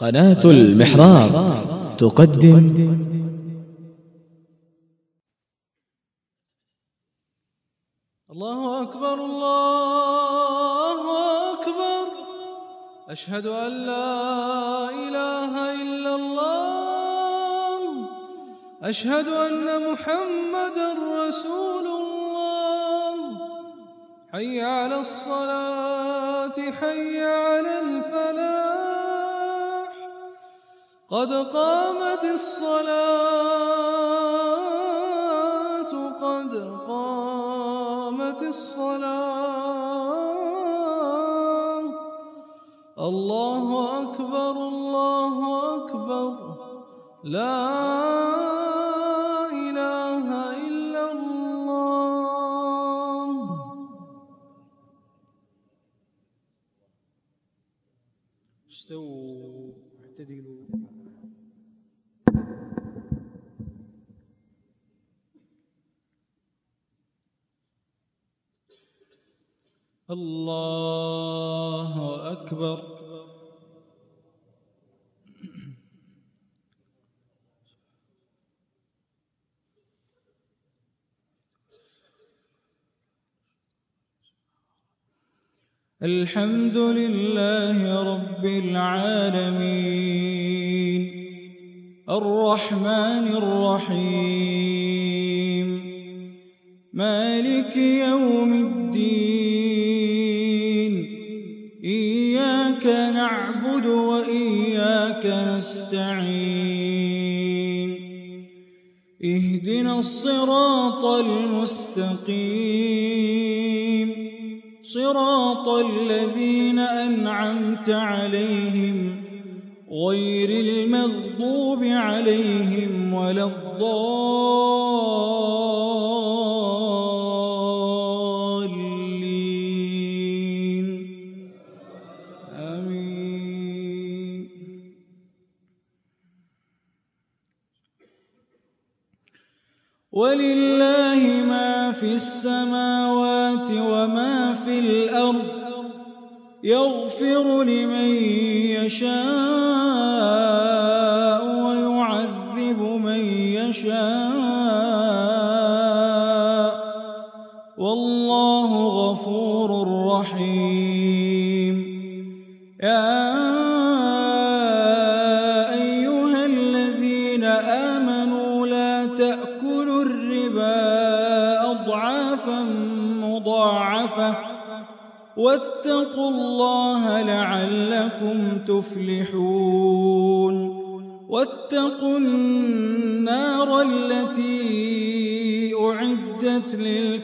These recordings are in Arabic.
قناة المحراب تقدم الله أكبر الله أكبر، أشهد أن لا إله إلا الله، أشهد أن محمدًا رسول الله. حي على الصلاة حي على الفلاح، قد قامت الصلاة قد قامت الصلاة. الله أكبر الله أكبر، لا إله إلا الله. استووا اعتدلوا. الله أكبر. الحمد لله رب العالمين، الرحمن الرحيم، مالك يوم الدين. إياك نعبد وإياك نستعين، اهدنا الصراط المستقيم، صراط الذين أنعمت عليهم غير المغضوب عليهم ولا الضالين. آمين. ولله ما في السماوات وما في الأرض، يغفر لمن يشاء ويعذب من يشاء، والله غفور رحيم. يا أيها الذين آمنوا لا تأكلوا الربا أضعافا مضاعفة، واتقوا الله لعلكم تفلحون. واتقوا النار التي أعدت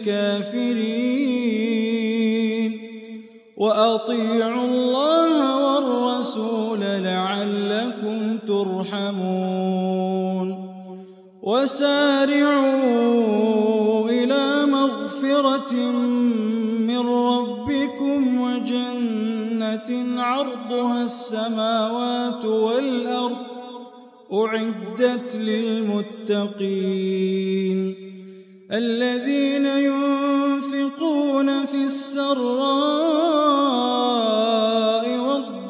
للكافرين، وأطيعوا الله والرسول لعلكم ترحمون. وسارعوا إلى مغفرة من ربكم وجنة عرضها السماوات والأرض، أعدت للمتقين، الذين ينفقون في السراء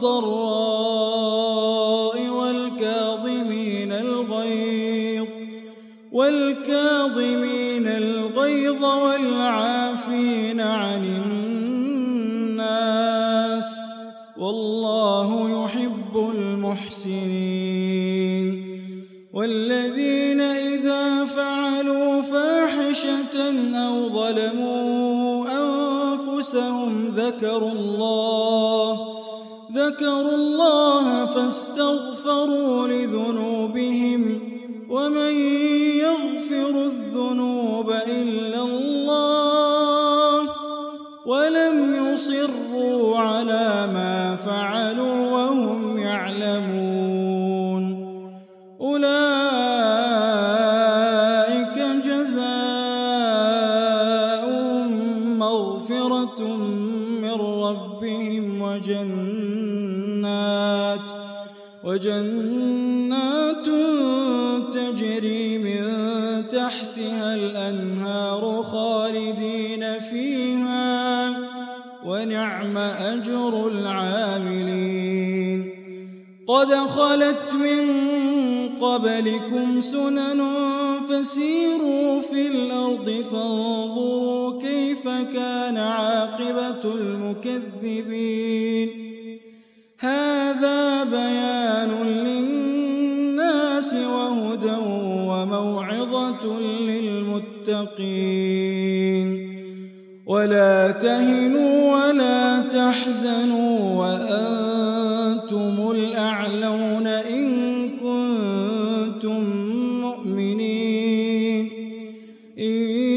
والضراء والكاظمين الغيظ والعافين عن الناس، والله يحب المحسنين. والذين إذا فعلوا فاحشة أو ظلموا أنفسهم ذكروا الله فاستغفروا لذنوبهم، ومن يغفر الذنوب إلا الله، ولم يصروا على ما فعلوا وهم يعلمون. أولئك جزاؤهم مغفرة من ربهم وجنات تجري من تحتها الأنهار خالدين فيها، ونعم أجر العاملين. قد خلت من قبلكم سنن فسيروا في الأرض فانظروا كيف كان عاقبة المكذبين هذا بيان للناس وهدى وموعظة للمتقين ولا تهنوا ولا تحزنوا وأنتم الأعلون إن كنتم مؤمنين إن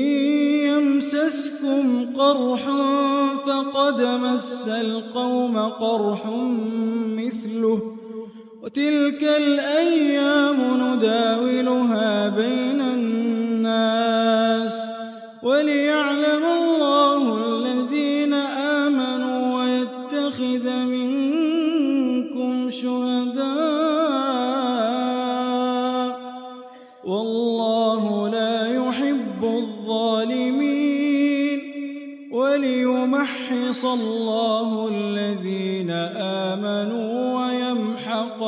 يمسسكم قرح فقد مس القوم قرح مثله وتلك الأيام نداولها بين الناس وليعلم الله الذين آمنوا ويتخذ منكم شهداء والله لا يحب الظالمين وليمحص الله الذين آمنوا ويمحق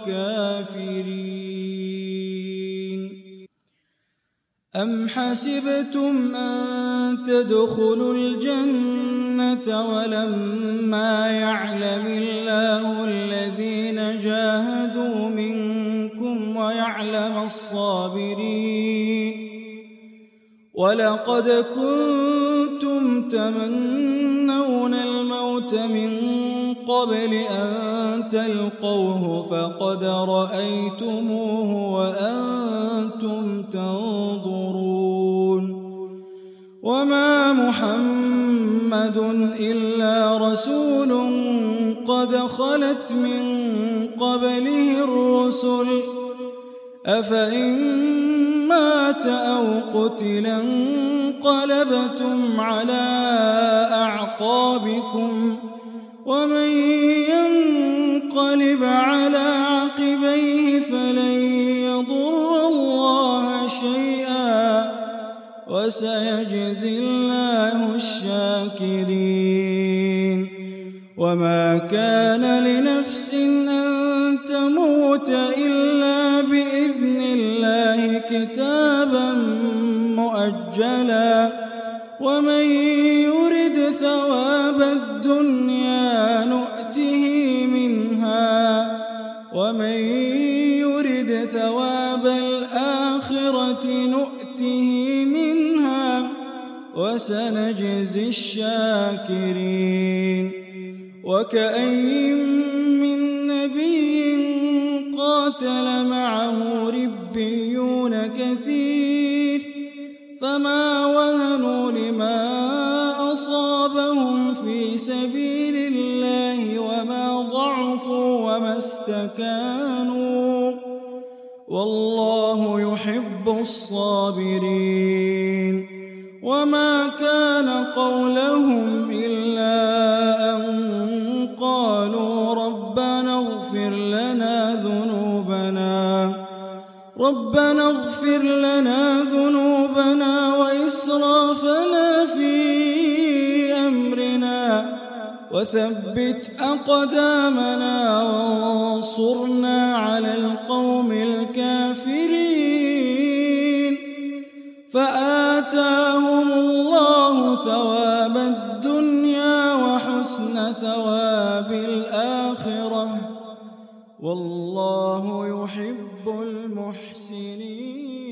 الكافرين أم حسبتم أن تدخلوا الجنة ولما يعلم الله الذين جاهدوا منكم ويعلم الصابرين ولقد كنتم تمنون الموت من قبل أن تلقوه فقد رأيتموه وأنتم تنظرون وما محمد إلا رسول قد خلت من قبله الرسل أفإن مات أو قتلا انقلبتم على أعقابكم ومن ينقلب على عقبيه فلن يضر الله شيئا وسيجزي الله الشاكرين وما كان لنفس أن تموت إلا بإذن الله كتابا مؤجلا ومن يرد ثواب الدنيا نؤته منها ومن يرد ثواب الآخرة نؤته منها وسنجزي الشاكرين وكأين من نبي قاتل معه ربيون كثير فما وهنوا لما أصابهم في سبيل الله وما ضعفوا وما استكانوا والله يحب الصابرين وما كان قولهم إلا أن قالوا ربنا اغفر لنا ذنوبنا وإسرافنا في أمرنا وثبت أقدامنا وانصرنا على القوم الكافرين فآتاهم الله ثواب الدنيا وحسن ثواب الآخرة والله يحب المحسنين.